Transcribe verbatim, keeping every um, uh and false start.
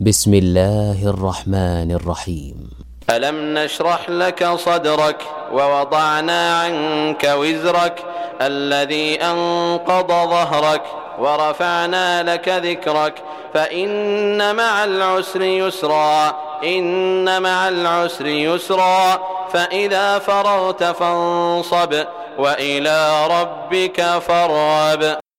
بسم الله الرحمن الرحيم. ألم نشرح لك صدرك ووضعنا عنك وزرك الذي أنقض ظهرك ورفعنا لك ذكرك فإن مع العسر يسرا إن مع العسر يسرا فإذا فرغت فانصب وإلى ربك فارغب.